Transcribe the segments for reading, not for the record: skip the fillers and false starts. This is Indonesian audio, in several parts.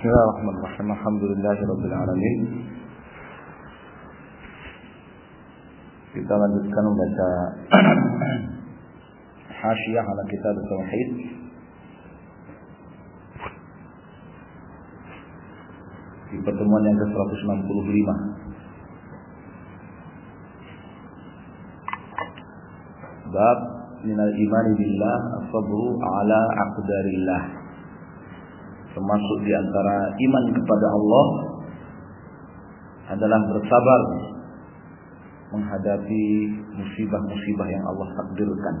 Bismillahirrahmanirrahim. Alhamdulillahirabbil alamin. Kita lanjutkan membaca Hasyiyah ala Kitab Tauhid. Di pertemuan yang ke-165. Bab minal imani billah as-sabru ala aqdarillah. Termasuk di antara iman kepada Allah adalah bersabar menghadapi musibah-musibah yang Allah takdirkan.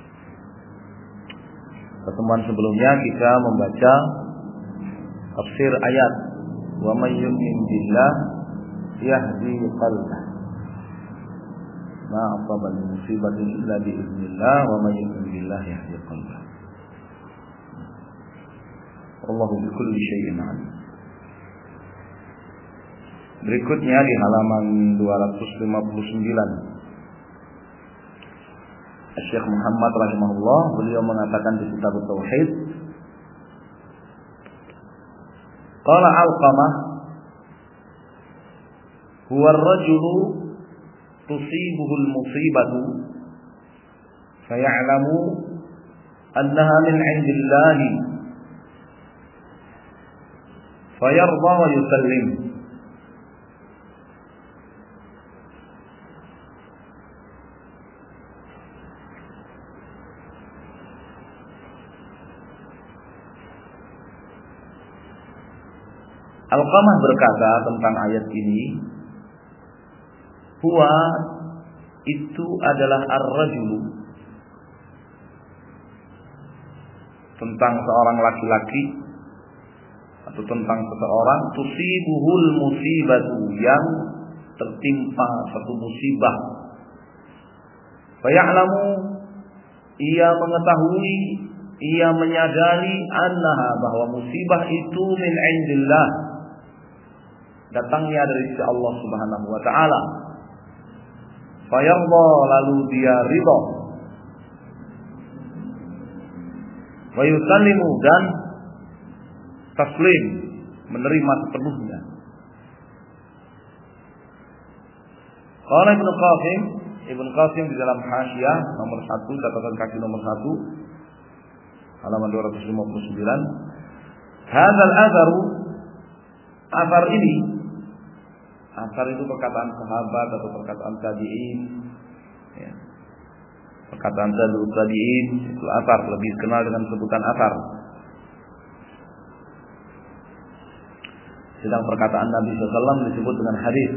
Pertemuan sebelumnya kita membaca tafsir ayat wa may yu'min billah yahdi qalbah. Ma asaba min musibatin illa bi idznillah wa may yu'min billah yahdi qalbah. Allahu bi kulli syai'in alim. Berikutnya di halaman 259. Syekh Muhammad rahimahullah beliau mengatakan di kitab Tauhid, qala Alqamah huwa ar-rajulu tusibuhu al-musibatu faya'lamu annaha min 'indillahi fayarda wa yusallim. Alqamah berkata tentang ayat ini, huwa itu adalah ar-rajulu, tentang seorang laki-laki atau tentang seseorang, tusibuhul musibatu, yang tertimpa satu musibah, faya'lamu, ia mengetahui, ia menyadari, annaha, bahwa musibah itu min indillah, datangnya dari sisi Allah Subhanahu wa taala. Fayarda, lalu dia ridha, wa yusallimu, dan taslim, menerima sepenuhnya. Qala Ibnu Qasim di dalam Hasyiyah nomor 1, catatan kaki nomor 1, halaman 259, hadzal atharu, athar ini, athar itu perkataan sahabat atau perkataan tabi'in, ya. Perkataan tabi'in itu athar, lebih dikenal dengan sebutan athar. Sedang perkataan Nabi SAW disebut dengan hadis.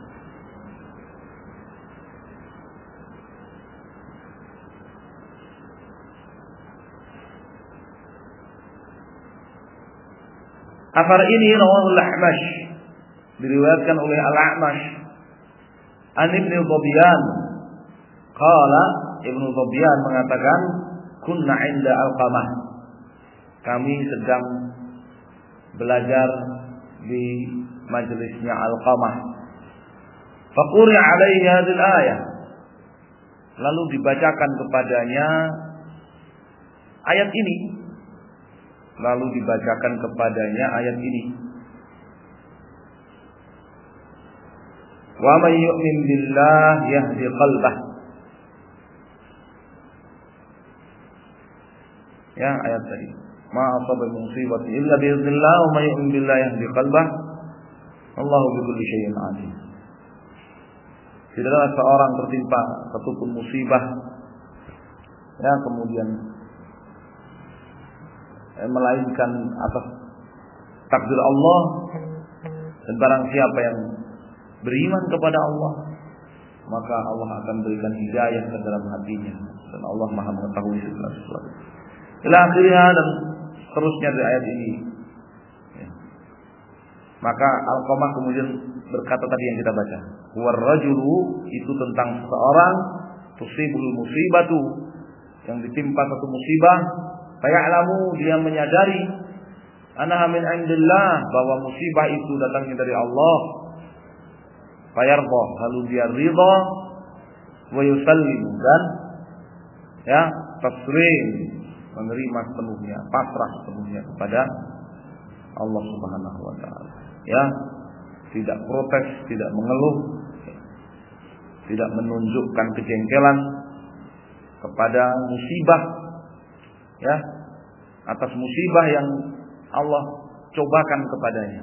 Athar ini rawahu al-A'mash, diriwayatkan oleh al-A'mash an Ibnu Dhabiyan. Qala, Ibnu Dhabiyan mengatakan, kunna 'inda Alqamah, kami sedang belajar di majelisnya Alqamah. Faquri 'alaihi hadhihi al-ayah, lalu dibacakan kepadanya ayat ini. Lalu dibacakan kepadanya ayat ini. Wa may yu'min billah yahdi qalbah. Ya, ayat tadi. Ma asaba min musibatin illa bi idznillah wa may yu'min billah yahdi qalbah. Allahu bi kulli syai'in alim. Tidaklah seorang tertimpa satu pun musibah, ya, kemudian melainkan atas takdir Allah, dan barang siapa yang beriman kepada Allah, maka Allah akan berikan hidayah ke dalam hatinya, dan Allah Maha mengetahui segala sesuatu. Ila akhirnya, dan seterusnya dari ayat ini, ya. Maka Alqamah kemudian berkata tadi yang kita baca, huwa ar-rajulu, itu tentang seseorang, tusibul musibatu, yang ditimpa satu musibah, faya'lamu, dia menyadari, annaha min indillah, bahwa musibah itu datangnya dari Allah. Fayarda, lalu dia ridha, wa yusallimu, dan ya, taslim, menerima sepenuhnya, pasrah sepenuhnya kepada Allah Subhanahu wa taala. Ya, tidak protes, tidak mengeluh, tidak menunjukkan kejengkelan kepada musibah, ya, atas musibah yang Allah cobakan kepadanya.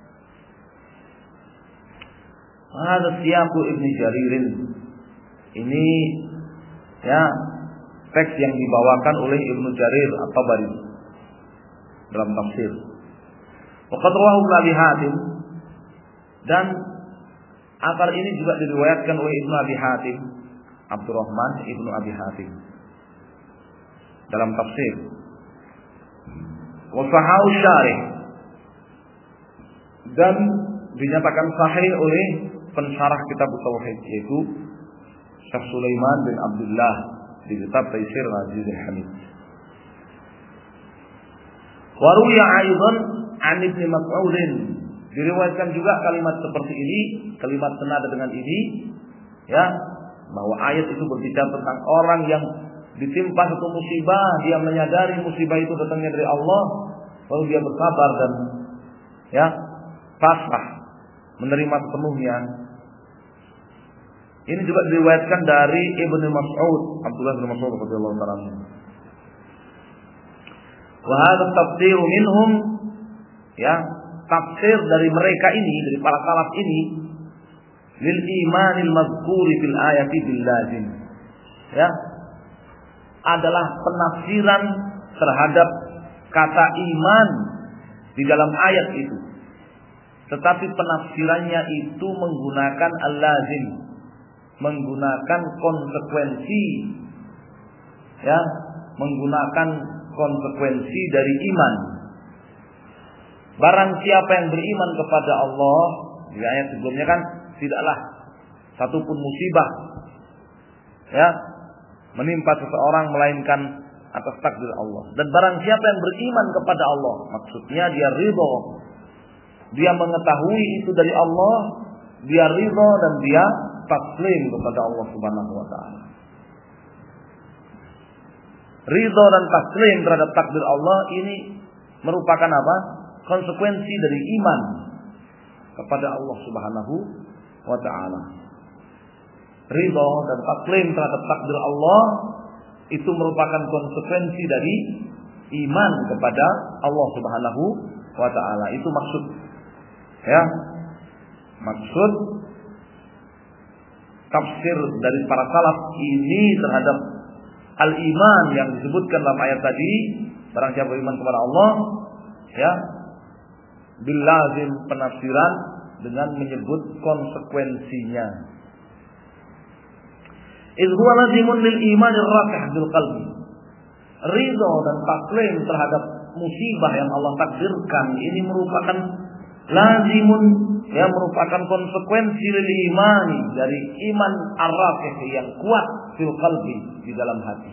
Hadza siyaqu Ibnu Jaririn. Ini ya teks yang dibawakan oleh Ibnu Jarir At-Tabari dalam tafsir. Waqad rawahu Ibnu Abi Hatim, dan asar ini juga diriwayatkan oleh Ibnu Abi Hatim, Abdurrahman Ibnu Abi Hatim dalam tafsir. Wa sahahu syarih, dan dinyatakan sahih oleh pensyarah kitab tauhid, yaitu Syekh Sulaiman bin Abdullah di kitab Taisir Al-Aziz Al-Hamid. Wa ruwiya aidan an Ibnu Mas'ud, diriwayatkan juga kalimat seperti ini, kalimat senada dengan ini, ya, bahwa ayat itu berbicara tentang orang yang ditimpa satu musibah, dia menyadari musibah itu datangnya dari Allah, lalu dia bersabar dan ya pasrah, menerima sepenuhnya. Ini juga diriwayatkan dari Ibnu Mas'ud, Abdullah bin Mas'ud radhiyallahu ta'ala. Wa hadha tafsir minhum, ya, tafsir dari mereka ini, dari para salaf ini, lil imanil mazkuri fil ayati bil lazim, ya, adalah penafsiran terhadap kata iman di dalam ayat itu. Tetapi penafsirannya itu menggunakan al-lazim, menggunakan konsekuensi, ya, menggunakan konsekuensi dari iman. Barang siapa yang beriman kepada Allah, di ayat sebelumnya kan, tidaklah satupun musibah, ya, menimpa seseorang melainkan atas takdir Allah. Dan barang siapa yang beriman kepada Allah, maksudnya dia ridho, dia mengetahui itu dari Allah, dia ridho dan dia taslim kepada Allah Subhanahu wa taala. Ridho dan taslim terhadap takdir Allah ini merupakan apa? Konsekuensi dari iman kepada Allah Subhanahu wa taala. Ridho dan taslim terhadap takdir Allah itu merupakan konsekuensi dari iman kepada Allah Subhanahu wa taala. Itu maksud, ya, maksud tafsir dari para salaf ini terhadap al-iman yang disebutkan dalam ayat tadi. Barang siapa beriman kepada Allah, ya, bil lazim, penafsiran dengan menyebut konsekuensinya. Idh huwa lazimun lil iman ar-rafih bil qalbi. Ridho dan taslim terhadap musibah yang Allah takdirkan ini merupakan lazimun, ya, merupakan konsekuensi lil iman, dari iman ar-rafih yang kuat fil qalbi, di dalam hati.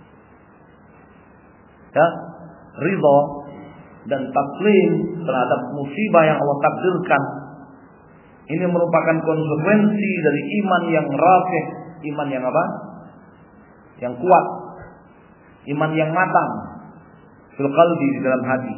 Ya, ridho dan taslim terhadap musibah yang Allah takdirkan ini merupakan konsekuensi dari iman yang rafih, iman yang apa? Yang kuat, iman yang matang fil qalbi, di dalam hati.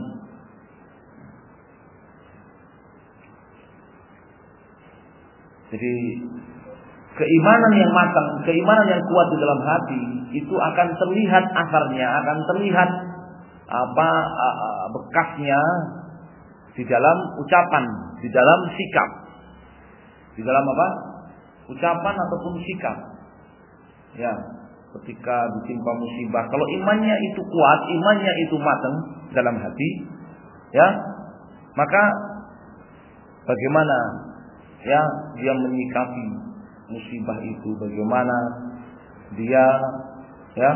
Jadi keimanan yang matang, keimanan yang kuat di dalam hati itu akan terlihat asarnya, akan terlihat apa bekasnya di dalam ucapan, di dalam sikap, di dalam apa? Ucapan ataupun sikap. Ya, ketika ditimpa musibah, kalau imannya itu kuat, imannya itu matang dalam hati, ya, maka bagaimana, ya, dia menyikapi musibah itu, bagaimana dia, ya,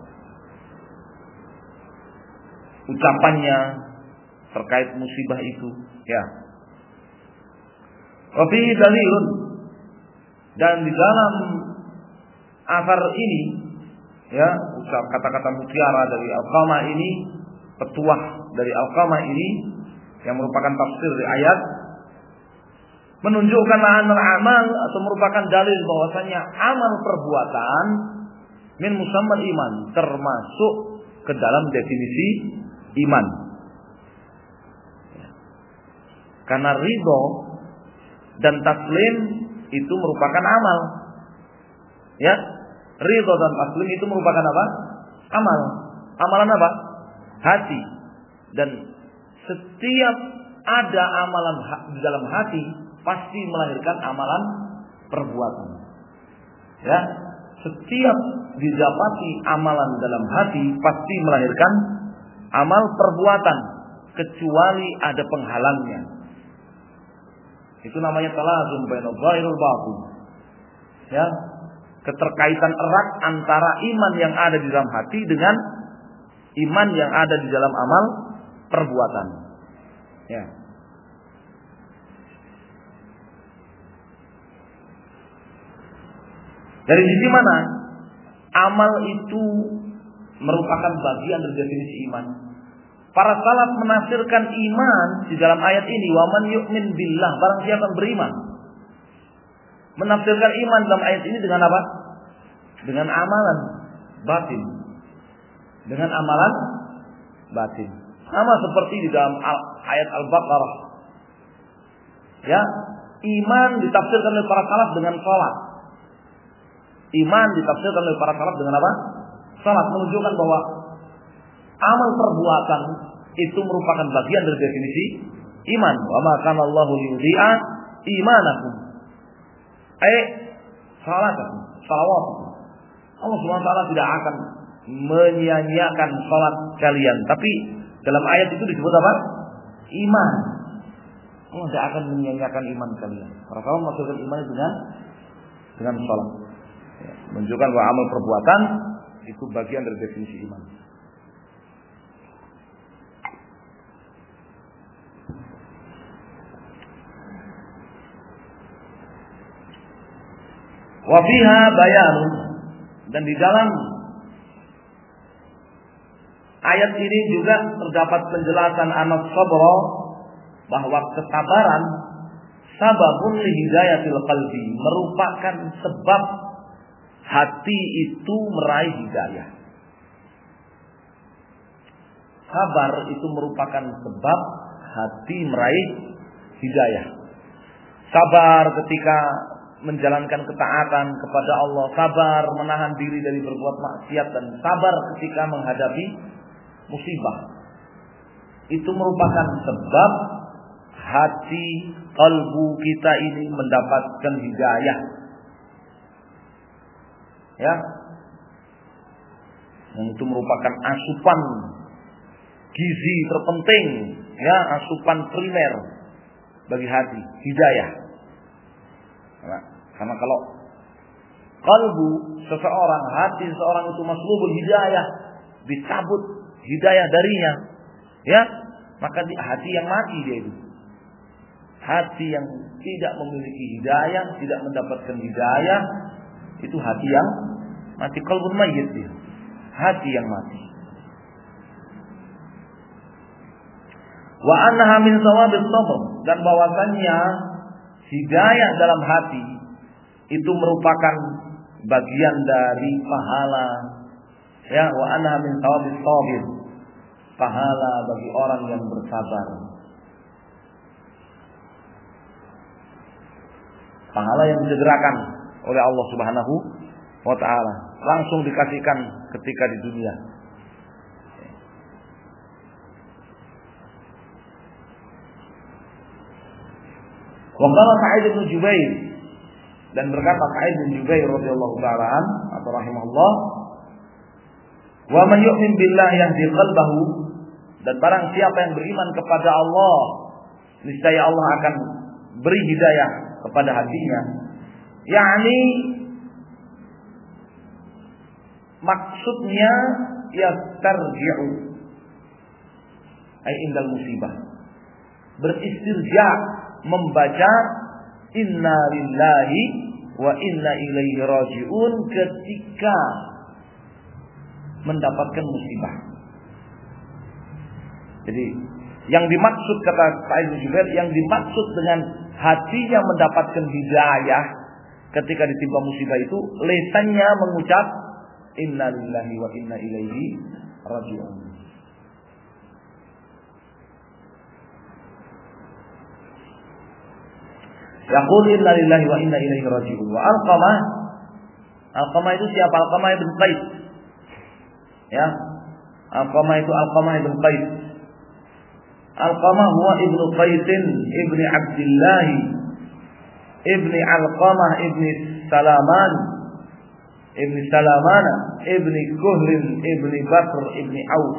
ucapannya terkait musibah itu, ya. Wa fihi dalilun, dan di dalam asar ini, ya, ucap kata-kata mutiara dari Al-Qamah ini, petuah dari Al-Qamah ini yang merupakan tafsir dari ayat, menunjukkan anal amal, atau merupakan dalil bahwasanya amal perbuatan min musammal iman, termasuk ke dalam definisi iman. Karena ridho dan taslim itu merupakan amal. Ya, ridho dan taslim itu merupakan apa? Amal. Amalan apa? Hati. Dan setiap ada amalan di dalam hati pasti melahirkan amalan perbuatan. Ya, setiap didapati amalan dalam hati pasti melahirkan amal perbuatan, kecuali ada penghalangnya. Itu namanya talazum bainal zahir wal batin. Ya, keterkaitan erat antara iman yang ada di dalam hati dengan iman yang ada di dalam amal perbuatan. Ya. Dari sisi mana amal itu merupakan bagian dari definisi iman? Para salaf menafsirkan iman di dalam ayat ini, wa man yu'min billah, barang siapa yang beriman. Menafsirkan iman dalam ayat ini dengan apa? Dengan amalan batin. Dengan amalan batin. Sama seperti di dalam ayat Al-Baqarah. Ya, iman ditafsirkan oleh para salaf dengan salat. Iman ditafsirkan oleh para salaf dengan apa? Salat, menunjukkan bahwa amal perbuatan itu merupakan bagian dari definisi iman. Wa ma kana Allahu liyudhi'a imanakum. Salatakum, salawatukum. Allah Subhanahu wa taala tidak akan menyia-nyiakan salat kalian. Tapi dalam ayat itu disebut apa? Iman. Allah tidak akan menyia-nyiakan iman kalian. Para kaum maksudkan iman dengan salat. Ya, menunjukkan bahwa amal perbuatan itu bagian dari definisi iman. Wa fiha bayan, dan di dalam ayat ini juga terdapat penjelasan anas sabra, bahwa kesabaran sababun li hidayatil qalbi, merupakan sebab hati itu meraih hidayah. Sabar itu merupakan sebab hati meraih hidayah. Sabar ketika menjalankan ketaatan kepada Allah, sabar menahan diri dari berbuat maksiat, dan sabar ketika menghadapi musibah. Itu merupakan sebab hati, kalbu kita ini mendapatkan hidayah. Ya, yang itu merupakan asupan gizi terpenting, ya, asupan primer bagi hati, hidayah. Nah, karena kalau kalbu seseorang, hati seseorang itu maslubul hidayah, dicabut hidayah darinya, ya, maka hati yang mati dia itu. Hati yang tidak memiliki hidayah, tidak mendapatkan hidayah, itu hati yang mati, qalbun mayyit dia. Hati yang mati. Wa annaha min thawabis sabr, dan bahwasannya hidayah dalam hati itu merupakan bagian dari pahala. Ya, wa annaha min thawabis sabir, pahala bagi orang yang bersabar. Pahala yang disegerakan oleh Allah Subhanahu wa taala, langsung dikasihkan ketika di dunia. Wa qala Sa'id bin Jubair, dan berkata Sa'id bin Jubair radhiyallahu taala atau rahimahullah, wa man yu'min billahi yahdi qalbahu, dan barang siapa yang beriman kepada Allah, niscaya Allah akan beri hidayah kepada hatinya. yakni maksudnya yastarji'u ay indal musibah, beristirja, membaca inna lillahi wa inna ilaihi raji'un ketika mendapatkan musibah. Jadi yang dimaksud, kata Sa'id bin Jubair, yang dimaksud dengan hatinya mendapatkan hidayah ketika ditimpa musibah itu, lisannya mengucap inna lillahi wa inna ilaihi raji'un. Yaqul inna lillahi wa inna ilaihi raji'un. Wa Alqamah itu siapa? Alqamah ibn Qais. Ya. Alqamah itu Alqamah ibn Qais. Alqamah huwa ibnu Qais ibni Abdullah ibni Alqamah ibni Salaman ibni Salamana ibni Kuhlin ibni Bakr ibni Auf.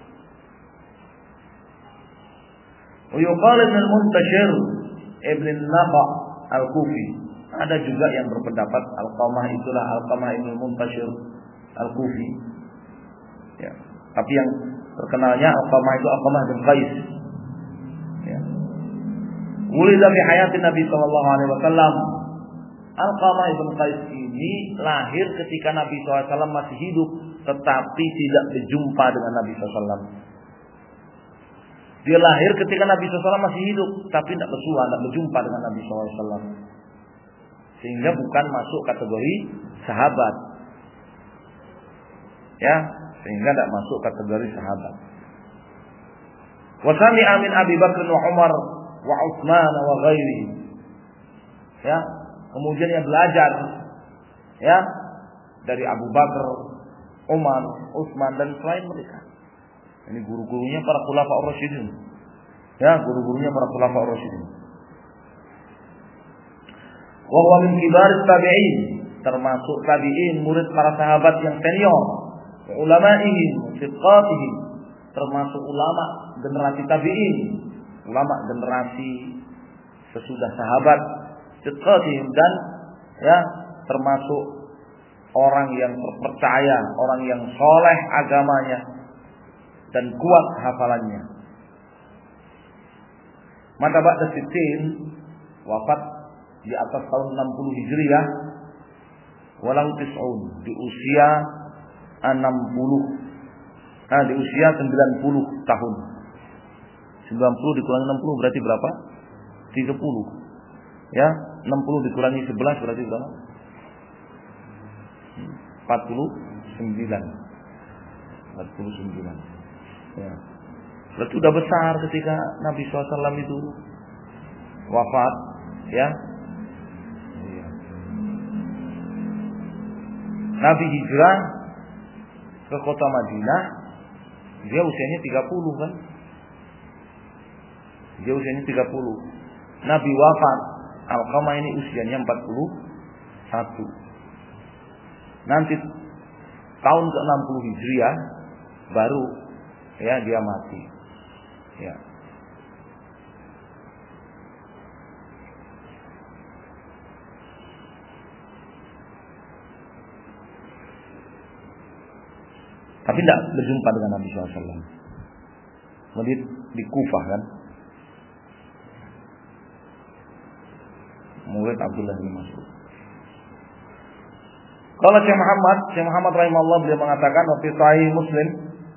Wa yuqal ibn al-Muntashir ibn Naqa al-Kufi. Ada juga yang berpendapat Alqamah itulah Alqamah ibn al-Muntashir al-Kufi. Ya. Tapi yang terkenalnya Alqamah itu Alqamah bin Qais. Ya. Wulida fi hayatin Nabi sallallahu alaihi wasallam. Alqamah ibn Qais ini lahir ketika Nabi SAW masih hidup, tetapi tidak berjumpa dengan Nabi SAW. Dia lahir ketika Nabi SAW masih hidup, tapi tidak berjumpa dengan Nabi SAW. Sehingga bukan masuk kategori sahabat. Ya, sehingga tidak masuk kategori sahabat. Wa sami'a min Abi Bakr wa Umar wa Utsman wa ghairi. Ya, kemudian dia belajar ya dari Abu Bakar, Umar, Utsman dan selain mereka. Ini guru-gurunya para khulafaur rasyidin. Ya, guru-gurunya para khulafaur rasyidin. Wa huwa min kibarit tabi'in, termasuk tabi'in, murid para sahabat yang senior. Ulama'ihim, thiqatihim, termasuk ulama generasi tabi'in, ulama generasi sesudah sahabat, thiqatihim, dan ya termasuk orang yang terpercaya, orang yang soleh agamanya dan kuat hafalannya. Mata ba'da sittin, wafat di atas tahun 60 Hijriah, walau tis'un, di usia 60, di usia 90 tahun. 90 dikurangi 60 berarti berapa? 30. Ya, 60 dikurangi 11 berarti berapa? 49. Ya. Berarti sudah besar ketika Nabi SAW itu wafat, ya. Nabi hijrah ke kota Madinah, dia usianya 30 kan? Dia usianya 30. Nabi wafat, Alqamah ini usianya 41. Nanti tahun ke-60 Hijriah baru ya dia mati. Ya. Tapi tidak berjumpa dengan Nabi SAW. Kemudian di Kufah kan, murid Abdullah bin Mas'ud. Kalau Syekh Muhammad rahimahullah, beliau mengatakan fi Sahih Muslim,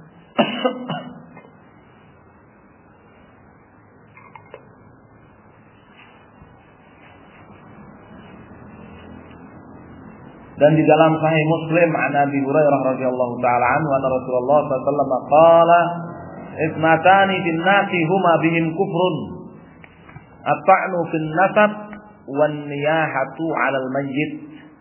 dan di dalam Sahih Muslim an Abi Hurairah radhiyallahu taala anhu anna Rasulullah sallallahu alaihi wasallam qala ithnatani fin nasi huma bihim kufrun at-ta'nu fin nasab wan niyahatu 'alal mayyit.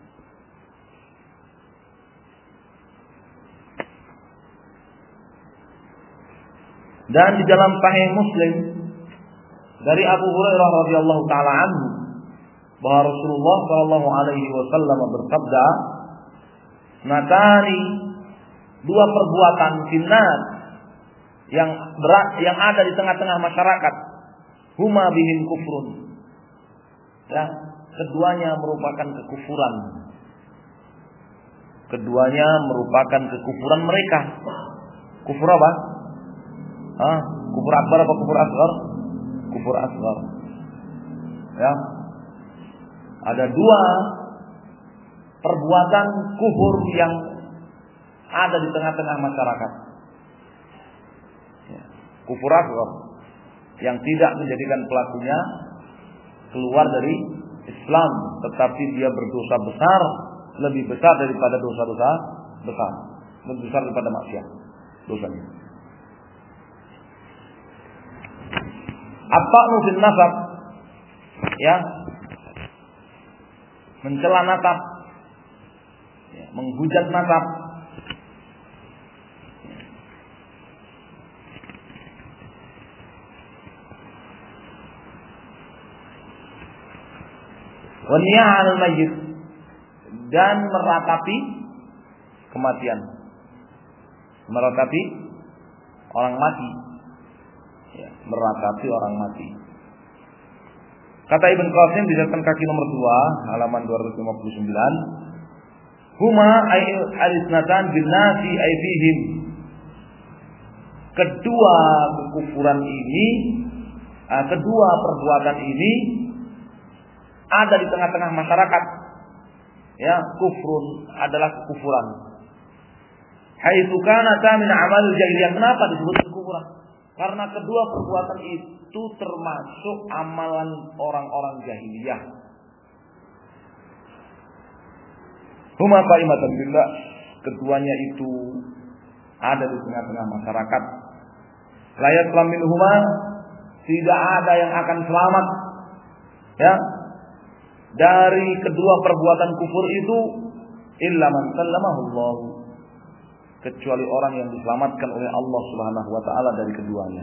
Dan di dalam Sahih Muslim dari Abu Hurairah radhiyallahu taala anhu bahwa Rasulullah sallallahu alaihi wasallam bersabda, "Natani, dua perbuatan finnas yang ada di tengah-tengah masyarakat, huma bihim kufrun." Ya, keduanya merupakan kekufuran. Keduanya merupakan kekufuran mereka. Kufur apa? Kufur akbar apa kufur asghar? Kufur asghar. Ya. Ada dua perbuatan kufur yang ada di tengah-tengah masyarakat. Ya. Kufur asghar yang tidak menjadikan pelakunya keluar dari Islam, tetapi dia berdosa besar, lebih besar daripada dosa-dosa besar, lebih besar daripada maksiat dosanya. At-ta'nu fil nasab, ya, mencela nasab, ya, menghujat nasab. Wa niyahal mayyit, dan meratapi kematian, meratapi orang mati, ya, meratapi orang mati. Kata Ibn Qasim di catatan kaki nomor 2 halaman 259, huma al-isnatan bin nasi ay fihim. Kedua kekufuran ini, kedua perbuatan ini ada di tengah-tengah masyarakat. Ya, kufrun adalah kekufuran. Haitsu kana min amal jahiliyah. Kenapa disebut kekufuran? Karena kedua perbuatan itu termasuk amalan orang-orang jahiliyah. Huma qaimatan billah, keduanya itu ada di tengah-tengah masyarakat. La yaslam minhuma, tidak ada yang akan selamat, ya, dari kedua perbuatan kufur itu illa man sallamahu Allah, kecuali orang yang diselamatkan oleh Allah Subhanahu wa taala dari keduanya.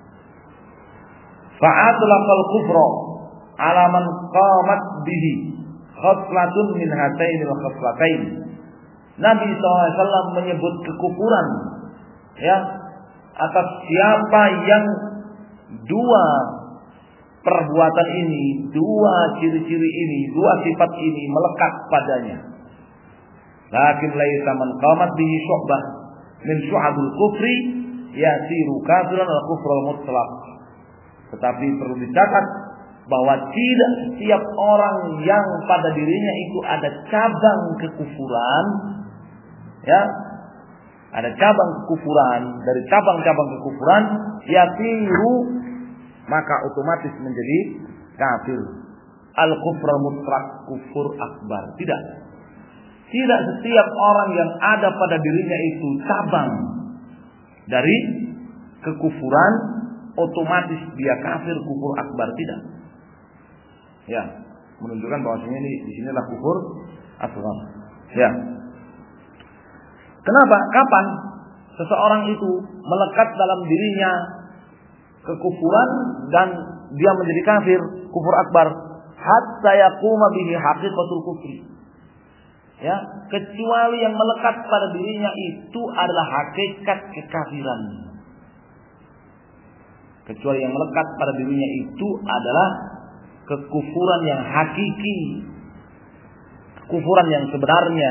Fa'atlaqal kufra ala man qamat bihi khaslatun min hatainil khaslatain. Nabi SAW menyebut kekufuran, ya, atas siapa yang dua perbuatan ini, dua ciri-ciri ini, dua sifat ini melekat padanya. Lakin laisa man qamat bihi syu'bah min syu'abil kufri yasiru kafiran al-kufrul mutlaq. Tetapi perlu dicatat bahwa tidak setiap orang yang pada dirinya itu ada cabang kekufuran, ya, ada cabang kekufuran, dari cabang-cabang kekufuran yasiru, maka otomatis menjadi kafir. Al-kufrul mutlaq, kufur akbar. Tidak setiap orang yang ada pada dirinya itu cabang dari kekufuran otomatis dia kafir kufur akbar, tidak. Ya, menunjukkan bahwasanya ini di sinilah kufur asghar. Ya. Kenapa? Kapan seseorang itu melekat dalam dirinya kekufuran dan dia menjadi kafir kufur akbar? Hatta yaquma bihi haqiqatul kufri. Ya, kecuali yang melekat pada dirinya itu adalah hakikat kekafiran. Kecuali yang melekat pada dirinya itu adalah kekufuran yang hakiki, kekufuran yang sebenarnya,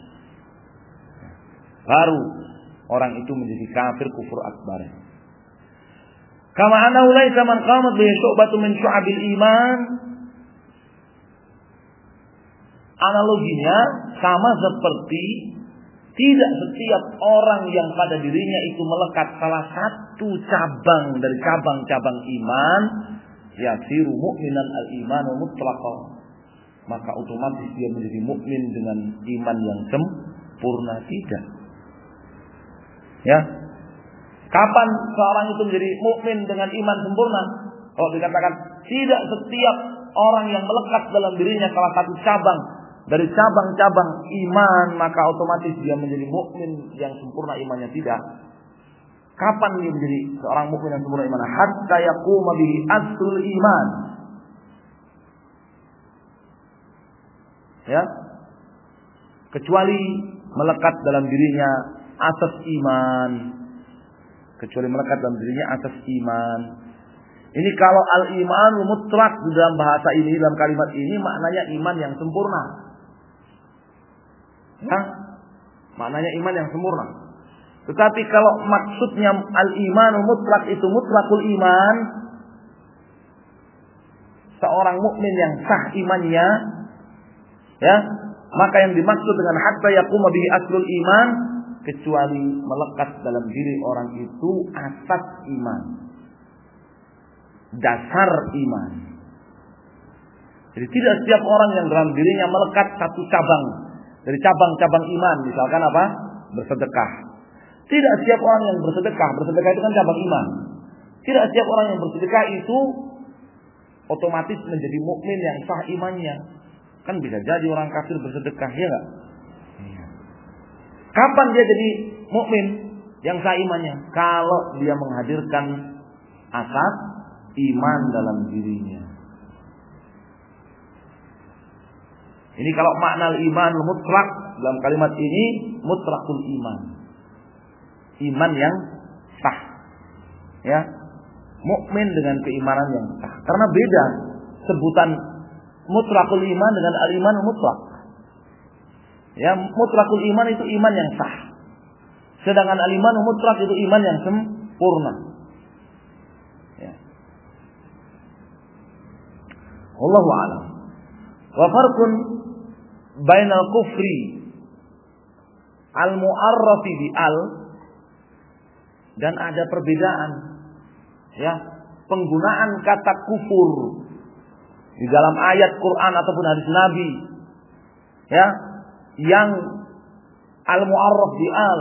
baru orang itu menjadi kafir kufur akbar. Kama annahu laisa man qamat bihi syu'batun min syu'abil iman. Analoginya sama seperti tidak setiap orang yang pada dirinya itu melekat salah satu cabang dari cabang-cabang iman, yasiru mu'minan al-iman mutlaqan, maka otomatis dia menjadi mukmin dengan iman yang sempurna, tidak. Ya. Kapan seorang itu menjadi mukmin dengan iman sempurna? Kalau dikatakan tidak setiap orang yang melekat dalam dirinya salah satu cabang dari cabang-cabang iman, maka otomatis dia menjadi mukmin yang sempurna imannya, tidak. Kapan dia menjadi seorang mukmin yang sempurna iman? Hatta yaquma bihi aslul iman. Ya. Kecuali melekat dalam dirinya asas iman. Kecuali melekat dalam dirinya asas iman. Ini kalau al-iman mutlak di dalam bahasa ini, dalam kalimat ini maknanya iman yang sempurna. Ya, maknanya iman yang sempurna. Tetapi kalau maksudnya al-iman mutlak itu mutlakul iman, seorang mukmin yang sah imannya, ya, maka yang dimaksud dengan hatta yaquma bihi aslul iman, kecuali melekat dalam diri orang itu asas iman, dasar iman. Jadi tidak setiap orang yang dalam dirinya melekat satu cabang dari cabang-cabang iman, misalkan apa? Bersedekah. Tidak setiap orang yang bersedekah itu kan cabang iman. Tidak setiap orang yang bersedekah itu otomatis menjadi mukmin yang sah imannya. Kan bisa jadi orang kafir bersedekah, ya enggak? Iya. Kapan dia jadi mukmin yang sah imannya? Kalau dia menghadirkan asas iman dalam dirinya. Ini kalau makna iman mutlak dalam kalimat ini mutlakul iman. Iman yang sah. Ya. Mukmin dengan keimanan yang sah. Karena beda sebutan mutlakul iman dengan al-iman mutlak. Ya, mutlakul iman itu iman yang sah. Sedangkan al-iman mutlak itu iman yang sempurna. Ya. Wallahu a'lam. Wa farqun bainal kufri al-mu'arrafi bi al, dan ada perbedaan, ya, penggunaan kata kufur di dalam ayat Quran ataupun hadis Nabi, ya, yang al-mu'arraf bi al,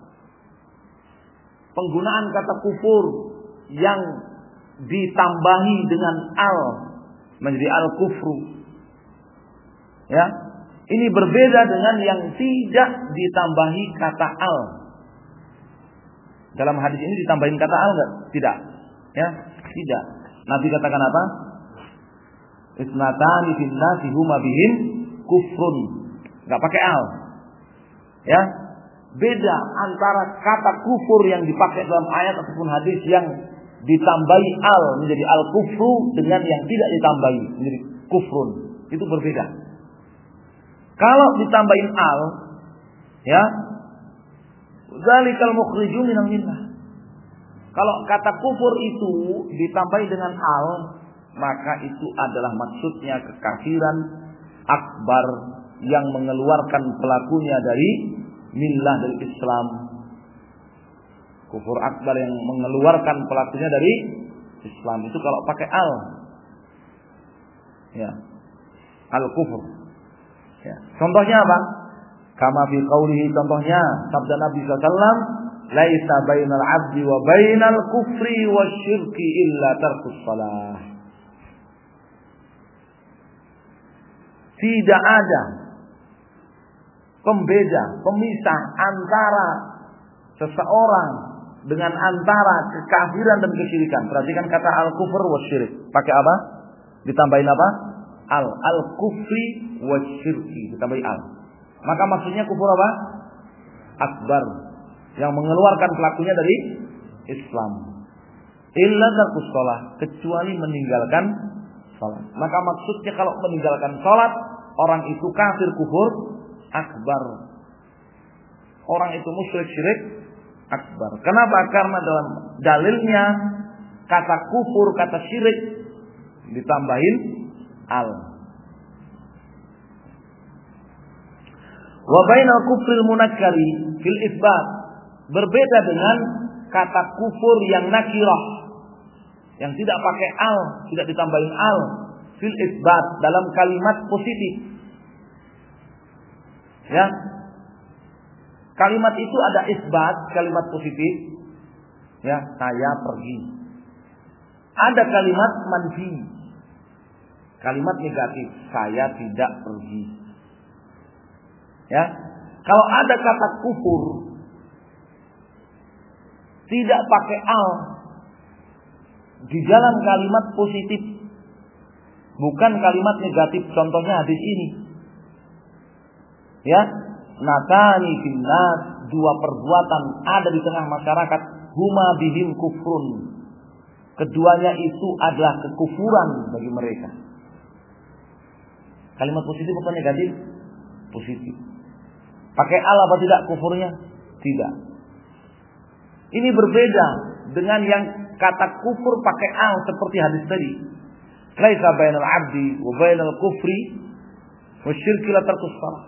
penggunaan kata kufur yang ditambahi dengan al menjadi al-kufru, ya. Ini berbeda dengan yang tidak ditambahi kata al. Dalam hadis ini ditambahin kata al enggak? Tidak. Ya, tidak. Nabi katakan apa? Isnatani fil nasi huma bihim kufrun. Enggak pakai al. Ya. Beda antara kata kufur yang dipakai dalam ayat ataupun hadis yang ditambahi al menjadi al kufru dengan yang tidak ditambahi menjadi kufrun. Itu berbeda. Kalau ditambahin al, ya, zalikal mukhriju minal millah. Kalau kata kufur itu ditambahi dengan al, maka itu adalah maksudnya kekafiran akbar yang mengeluarkan pelakunya dari millah, dari Islam. Kufur akbar yang mengeluarkan pelakunya dari Islam itu kalau pakai al, ya, al kufur. Ya. Contohnya apa? Kama fi qaulihi, contohnya sabda Nabi SAW, laisa bainal abdi wa bainal kufri wasyirki illa tarkus shalah. Tidak ada pembeda, pemisah antara seseorang dengan antara kekafiran dan kesyirikan. Perhatikan kata al-kufur wasyirik. Pakai apa? Ditambahin apa? Al-kufri wasyirki, ditambahi al. Maka maksudnya kufur apa? Akbar, yang mengeluarkan pelakunya dari Islam. Illa tarkus shalah, kecuali meninggalkan salat. Maka maksudnya kalau meninggalkan salat, orang itu kafir kufur akbar. Orang itu musyrik syirik akbar. Kenapa? Karena dalam dalilnya kata kufur, kata syirik ditambahin al. Wa bainal kufril munakkari fil isbat, berbeda dengan kata kufur yang nakirah, yang tidak pakai al, tidak ditambahin al, fil isbat, dalam kalimat positif. Ya. Kalimat itu ada isbat, kalimat positif. Ya, saya pergi. Ada kalimat manfi, kalimat negatif, saya tidak pergi. Ya, kalau ada kata kufur tidak pakai al di dalam kalimat positif, bukan kalimat negatif. Contohnya hadis ini. Ya, natani finnas, dua perbuatan ada di tengah masyarakat, huma bihim kufrun. Keduanya itu adalah kekufuran bagi mereka. Kalimat positif apa negatif? Positif. Pakai al apa tidak kufurnya? Tidak. Ini berbeda dengan yang kata kufur pakai al seperti hadis tadi. Laisa bainal abdi wa bainal kufri wasyirki la tarkus shalah.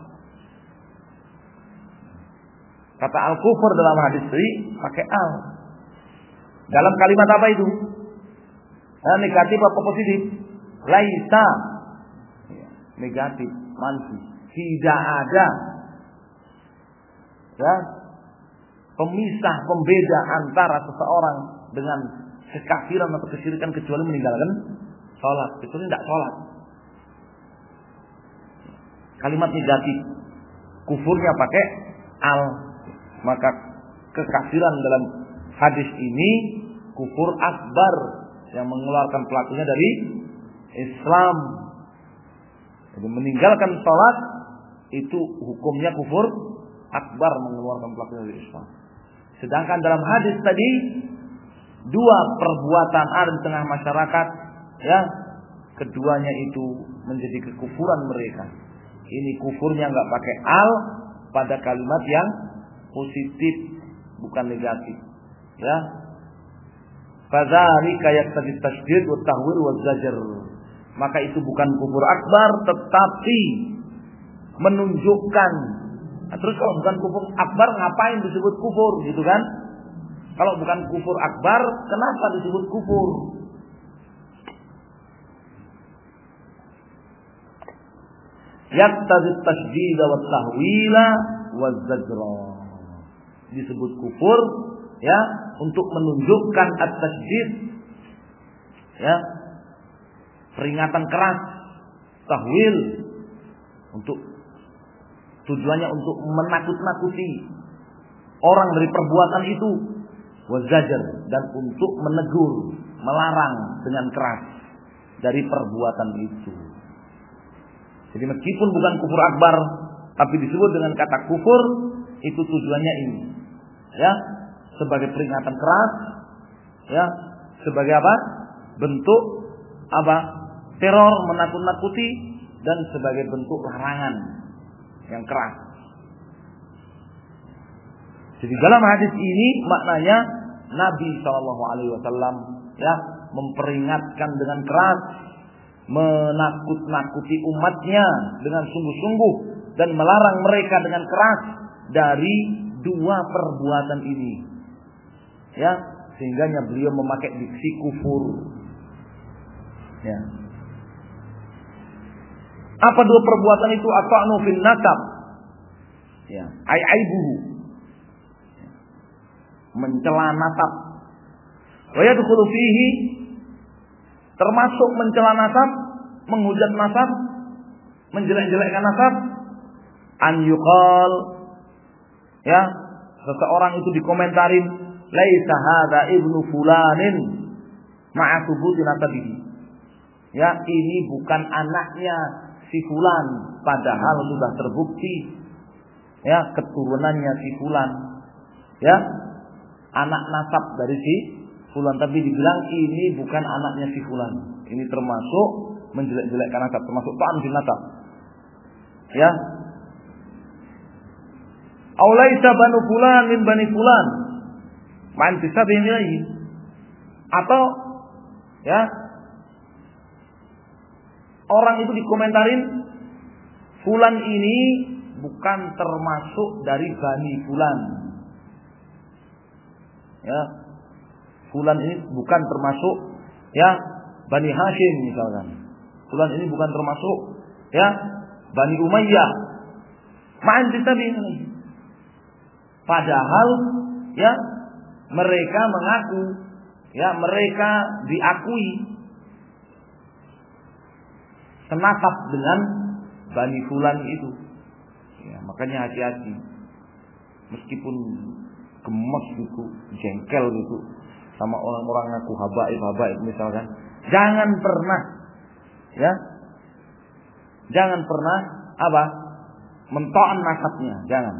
Kata al kufur dalam hadis tadi pakai al. Dalam kalimat apa itu? Negatif apa positif? Laisa. Negatif, manfi. Tidak ada, ya, pemisah, pembeda antara seseorang dengan kekafiran atau kesyirikan kecuali meninggalkan sholat. Kecuali tidak sholat. kalimat negatif. Kufurnya pakai al. Maka kekafiran dalam hadis ini kufur akbar yang mengeluarkan pelakunya dari Islam. Jadi meninggalkan salat itu hukumnya kufur akbar, mengeluarkan pelakunya dari Islam. Sedangkan dalam hadis tadi dua perbuatan ada di tengah masyarakat, ya, keduanya itu menjadi kekufuran mereka. Ini kufurnya nggak pakai al pada kalimat yang positif, bukan negatif. Ya, fadzalika yaqtadi tasydid wa tahwil wa zajr. Maka itu bukan kufur akbar, tetapi menunjukkan. Nah, terus kalau bukan kufur akbar, ngapain disebut kufur, gitu kan? Kalau bukan kufur akbar, kenapa disebut kufur? Yaqtadi tasydid wa tahwila wa zajr. Disebut kufur, ya, untuk menunjukkan at-tasydid, ya, peringatan keras, tahwil, untuk tujuannya untuk menakut-nakuti orang dari perbuatan itu, wazajar, dan untuk menegur, melarang dengan keras dari perbuatan itu. Jadi meskipun bukan kufur akbar, tapi disebut dengan kata kufur, itu tujuannya ini, ya, sebagai peringatan keras, ya, sebagai apa? Bentuk apa? Teror, menakut-nakuti, dan sebagai bentuk larangan yang keras. Jadi dalam hadis ini maknanya Nabi SAW, ya, memperingatkan dengan keras, menakut-nakuti umatnya dengan sungguh-sungguh, dan melarang mereka dengan keras dari dua perbuatan ini, ya, sehingganya beliau memakai diksi kufur, ya. Apa dua perbuatan itu? Ata'nu fil nasab, ya, aibuhu, mencela nasab. Wa yadkhulu fihi, termasuk mencela nasab, menghujat nasab, menjelek-jelekkan nasab, an yuqal, ya, seseorang itu dikomentarin, laisa hadza ibnu fulanin ma'a thubuti nasabihi, ya, ini bukan anaknya si fulan, padahal sudah terbukti, ya, keturunannya si fulan, ya, anak nasab dari si fulan, tapi dibilang ini bukan anaknya si fulan. Ini termasuk menjelek-jelekkan nasab, termasuk ta'an fil nasab, ya. Aulaisa banu fulan min bani fulan man tisabin ilaihi, atau, ya, orang itu dikomentarin fulan ini bukan termasuk dari bani fulan, ya, fulan ini bukan termasuk, ya, bani Hashim misalkan, fulan ini bukan termasuk, ya, bani Umayyah, ma'an tisabin ilaihi. Padahal, ya, mereka mengaku, ya, mereka diakui senasab dengan bani fulan itu, ya. Makanya hati-hati, meskipun gemes gitu, jengkel gitu sama orang-orang ngaku habaib misalkan, jangan pernah, ya, jangan pernah apa? Mentoan nasabnya, jangan.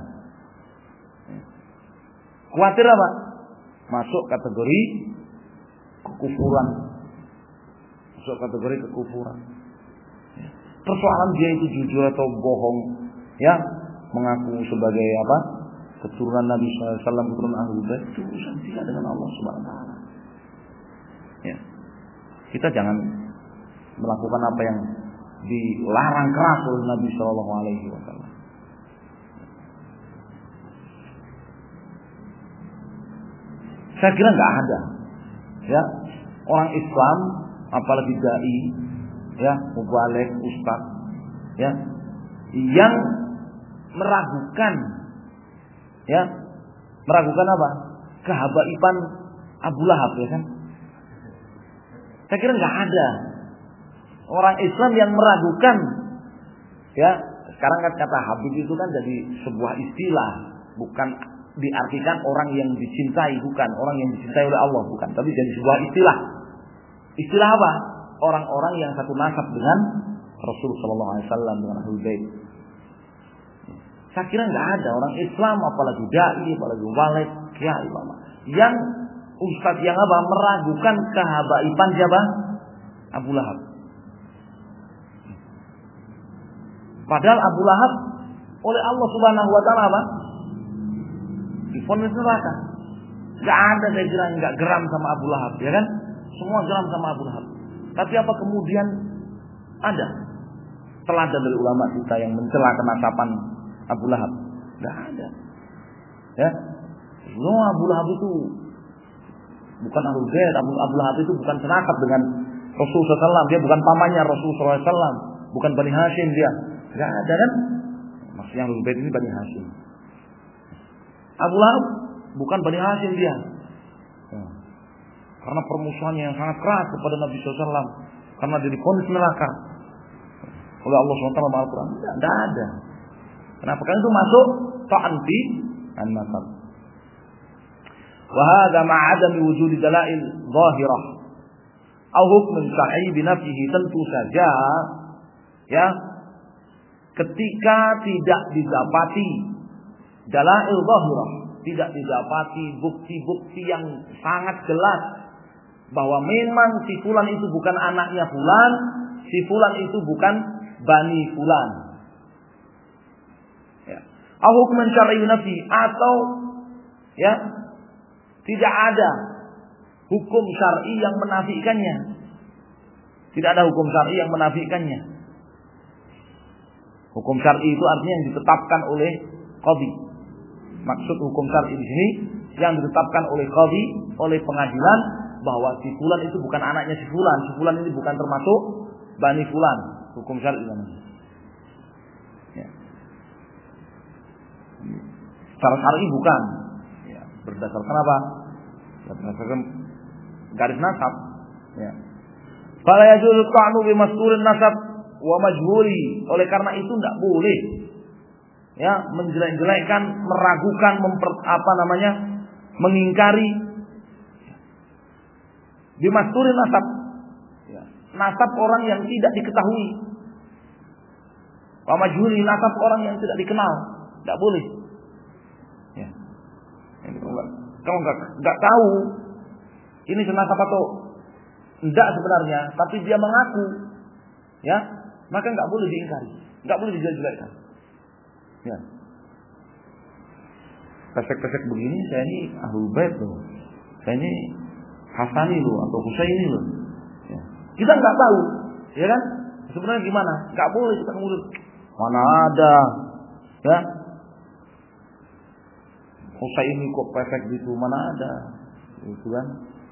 Khawatir apa? Masuk kategori kekufuran. Masuk kategori kekufuran. Persoalan dia itu jujur atau bohong, ya, mengaku sebagai apa? Keturunan Nabi SAW, keturunan Ahlul Bait, itu urusan dia dengan Allah Subhanahu wa taala. Ya. Kita jangan melakukan apa yang dilarang keras oleh Nabi SAW. Saya kira nggak ada, ya, orang Islam, apalagi dai, ya, mubaligh, ustaz, ya, yang meragukan, ya, meragukan apa? Kehabaiban Abu Lahab, ya kan? Saya kira nggak ada orang Islam yang meragukan, ya, sekarang kan kata Habib itu kan jadi sebuah istilah, bukan diartikan orang yang dicintai, bukan orang yang dicintai oleh Allah, bukan, tapi jadi sebuah istilah. Istilah apa? Orang-orang yang satu nasab dengan Rasul sallallahu alaihi wasallam, dengan Ahlul Bait. Saya kira nggak ada orang Islam, apalagi dai, apalagi walid, kiai, ulama, yang ustaz yang apa meragukan kehabaiban siapa? Abu Lahab. Padahal Abu Lahab oleh Allah Subhanahu wa taala apa? Divonis neraka. Enggak ada saya kira enggak geram sama Abu Lahab, ya kan? Semua geram sama Abu Lahab. Tapi apa kemudian ada teladan dari ulama kita yang mencela kenasaban Abu Lahab? Enggak ada. Ya. Semua Abu Lahab itu bukan Ahlul Bait, Abu Lahab itu bukan senasab dengan Rasulullah SAW, dia bukan pamannya Rasulullah SAW, bukan Bani Hashim dia. Enggak ada kan? Maksudnya Ahlul Bait ini Bani Hashim. Abu Lahab bukan Bani Hashim dia. Karena permusuhannya yang sangat keras kepada Nabi SAW, karena dia divonis neraka oleh Allah SWT dalam Al-Quran. Tidak ada. Kenapa? Karena itu masuk ta'an fi an-nasab. Wa hadza ma'adami wujudi dalail zahirah au hukm syar'i bi nafsihi, tentu saja ya, ketika tidak didapati dalail zahirah, tidak didapati bukti-bukti yang sangat jelas bahwa memang si fulan itu bukan anaknya fulan, si fulan itu bukan bani fulan. Ya. Au hukman syar'i nafi, atau ya tidak ada hukum syar'i yang menafikannya. Tidak ada hukum syar'i yang menafikannya. Hukum syar'i itu artinya yang ditetapkan oleh qadhi. Maksud hukum syar'i di sini yang ditetapkan oleh qadhi, oleh pengadilan, bahwa si fulan itu bukan anaknya si fulan ini bukan termasuk bani fulan. Hukum syar'i namanya. Ya. Secara syar'i bukan. Ya. Berdasarkan apa? Berdasarkan garis nasab. Ya. Fala yajuzu ta'nu bi mas'ulin nasab wa majhuli. Oleh karena itu tidak boleh ya menjelek-jelekkan, meragukan, mengingkari bimasturin nasab, ya, nasab orang yang tidak diketahui, wa majhuli, nasab orang yang tidak dikenal, tidak boleh. Ya. Kalau nggak tahu ini senasab atau tidak sebenarnya, tapi dia mengaku, ya, maka nggak boleh diingkari, nggak boleh dijelek-jelekkan. Ya. Pesek-pesek begini, saya ini Ahlul Bait loh, saya ini Hasani loh atau Husaini loh. Ya. Kita nggak tahu, ya kan? Sebenarnya gimana? Nggak boleh kita kemudian mana ada, ya? Husaini kok pesek gitu, mana ada, itu kan?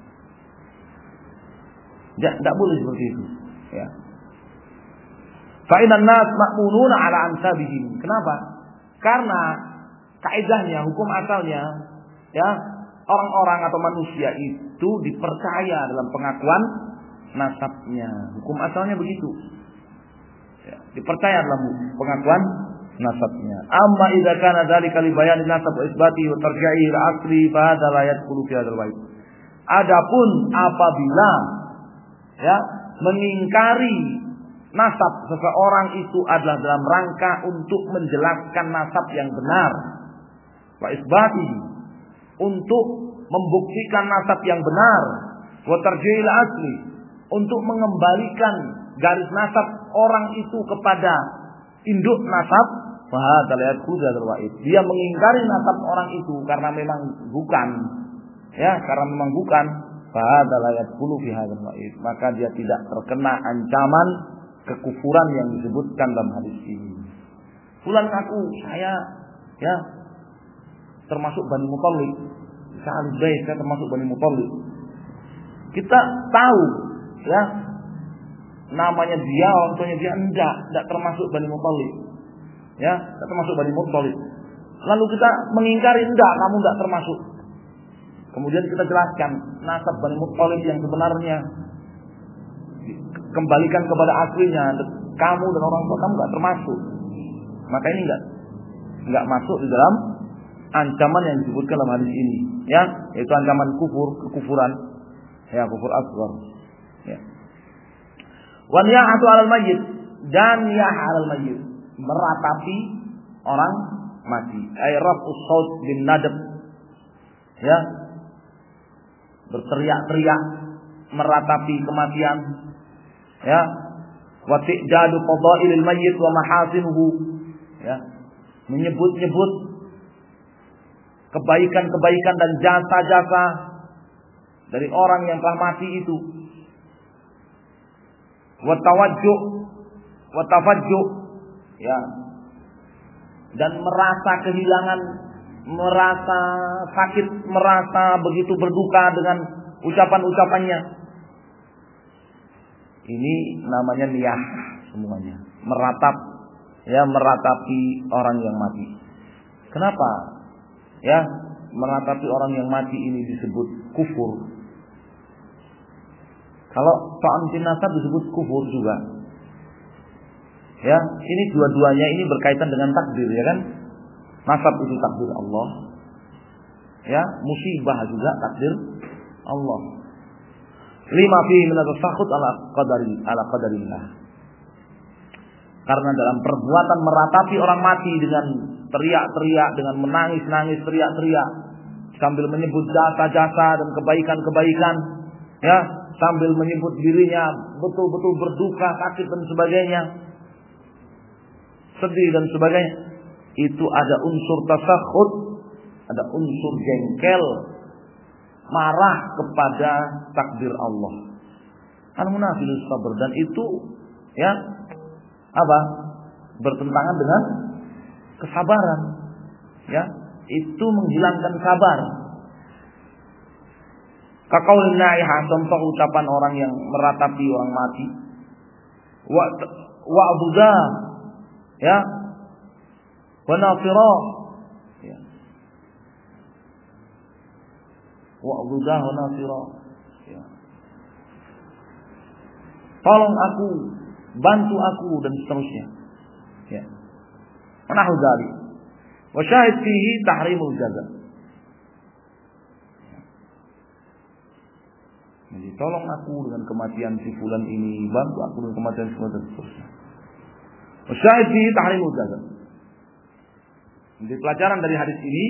Nggak boleh seperti itu. Ya. Fa'inan nas ma'mununa ala ansabihim. Kenapa? Karena kaidahnya, hukum asalnya, ya, orang-orang atau manusia itu dipercaya dalam pengakuan nasabnya. Hukum asalnya begitu. Ya, dipercaya dalam pengakuan nasabnya. Amma idza kana dzalika li bayanin nasab wa isbati wa tarji'i ila asli fa hadza la yadkhulu fi hadzal bait. Adapun apabila ya mengingkari nasab seseorang itu adalah dalam rangka untuk menjelaskan nasab yang benar, wa isbati, untuk membuktikan nasab yang benar, wa tarjihil asli, untuk mengembalikan garis nasab orang itu kepada induk nasab, fa hadza la yadkhulu hadzal bait. Dia mengingkari nasab orang itu karena memang bukan, ya, karena memang bukan, fa hadza la yadkhulu fi hadzal bait. Maka dia tidak terkena ancaman kekufuran yang disebutkan dalam hadis ini. Fulan ngaku saya, ya, termasuk Bani Muthalib, saya Ahlul Bait, saya termasuk Bani Muthalib. Kita tahu, ya, namanya dia, orang tuanya dia enggak termasuk Bani Muthalib, ya, enggak termasuk Bani Muthalib. Lalu kita mengingkari, enggak, kamu enggak termasuk. Kemudian kita jelaskan nasab Bani Muthalib yang sebenarnya, kembalikan kepada aslinya, kamu dan orang tua kamu nggak termasuk. Maka ini enggak masuk di dalam ancaman yang disebutkan dalam hadis ini, ya, yaitu ancaman kekufuran, ya, kufur asghar. Ya. Wa niyahatu 'alal mayyit, dan niyah 'alal mayyit, meratapi orang mati. Ay raf'us shaut bin nadab. Ya. Berteriak-teriak meratapi kematian. Ya. Wa ti'dadu fadailil mayyit wa mahasinuhu. Ya. Menyebut-nyebut kebaikan-kebaikan dan jasa-jasa dari orang yang telah mati itu. Wa tawajjuh wa tafajjuh, ya. Dan merasa kehilangan, merasa sakit, merasa begitu berduka dengan ucapan-ucapannya. Ini namanya niyah semuanya. Meratap, ya, meratapi orang yang mati. Kenapa? Ya, meratapi orang yang mati ini disebut kufur. Kalau ta'an fil nasab disebut kufur juga. Ya, ini dua-duanya ini berkaitan dengan takdir, ya kan? Nasab itu takdir Allah. Ya, musibah juga takdir Allah. Lima fihi min at-tasakhut ala qadarillah. Karena dalam perbuatan meratapi orang mati dengan teriak-teriak, dengan menangis-nangis, teriak-teriak, sambil menyebut jasa-jasa dan kebaikan-kebaikan, ya, sambil menyebut dirinya betul-betul berduka, sakit dan sebagainya, sedih dan sebagainya, itu ada unsur tasakhut, ada unsur jengkel, marah kepada takdir Allah. Al-munafilus sabr, dan itu, ya, apa? Bertentangan dengan kesabaran, ya, itu menghilangkan sabar. Kaqaulin na'iha, contoh ucapan orang yang meratapi orang mati. Wa'budah, ya, wa nafira, ya. Wa'budah wa nafira, ya. Tolong aku, bantu aku, dan seterusnya, ya. Nahu dzalik. Wa syahid fihi tahrimul jaza. Jadi tolong aku dengan kematian si fulan ini, bantu aku dengan kematian si fulan, dan seterusnya. Wa syahid fihi tahrimul jaza. Jadi pelajaran dari hadis ini,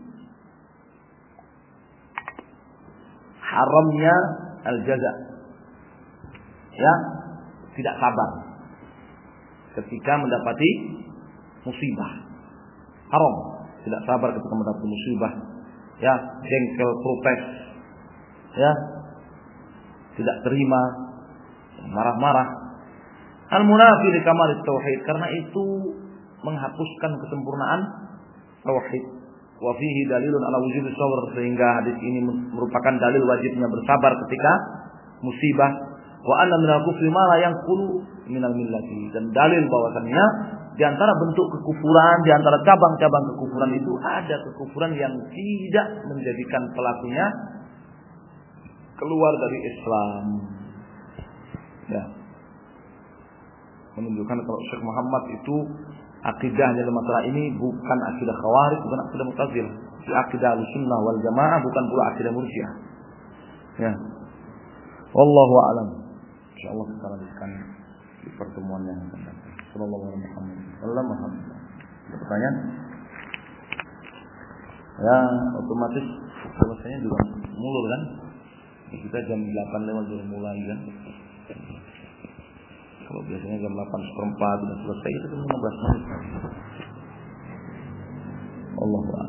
haramnya al-jaza. Ya, tidak sabar ketika mendapati musibah. Haram, tidak sabar ketika mendapati musibah. Ya, jengkel, protes. Ya, tidak terima, marah-marah. Al-munafi li kamalit tauhid, karena itu menghapuskan kesempurnaan tauhid. Wa fihi dalilun ala wujubi sabr, sehingga hadis ini merupakan dalil wajibnya bersabar ketika musibah. Wa anna minal kufri ma la yanqulu minal millati, dan dalil bahwasannya di antara bentuk kekufuran, di antara cabang-cabang kekufuran itu ada kekufuran yang tidak menjadikan pelakunya keluar dari Islam. Ya. Menunjukkan kalau Syekh Muhammad itu akidahnya dalam masalah ini bukan akidah Khawarij, bukan akidah Mu'tazilah, akidah Ahlussunnah wal Jamaah, bukan pula akidah Murji'ah. Ya. Wallahu a'lam. Insyaallah kita lanjutkan di pertemuan yang akan datang. Sallallahu alaihi wasallam. Ada pertanyaan? Ya, otomatis selesainya juga mulur kan? Kita jam 8 lewat sudah mulai kan? Kalau biasanya jam 8:15 sudah selesai, itu 15 menit. Allahu a'lam.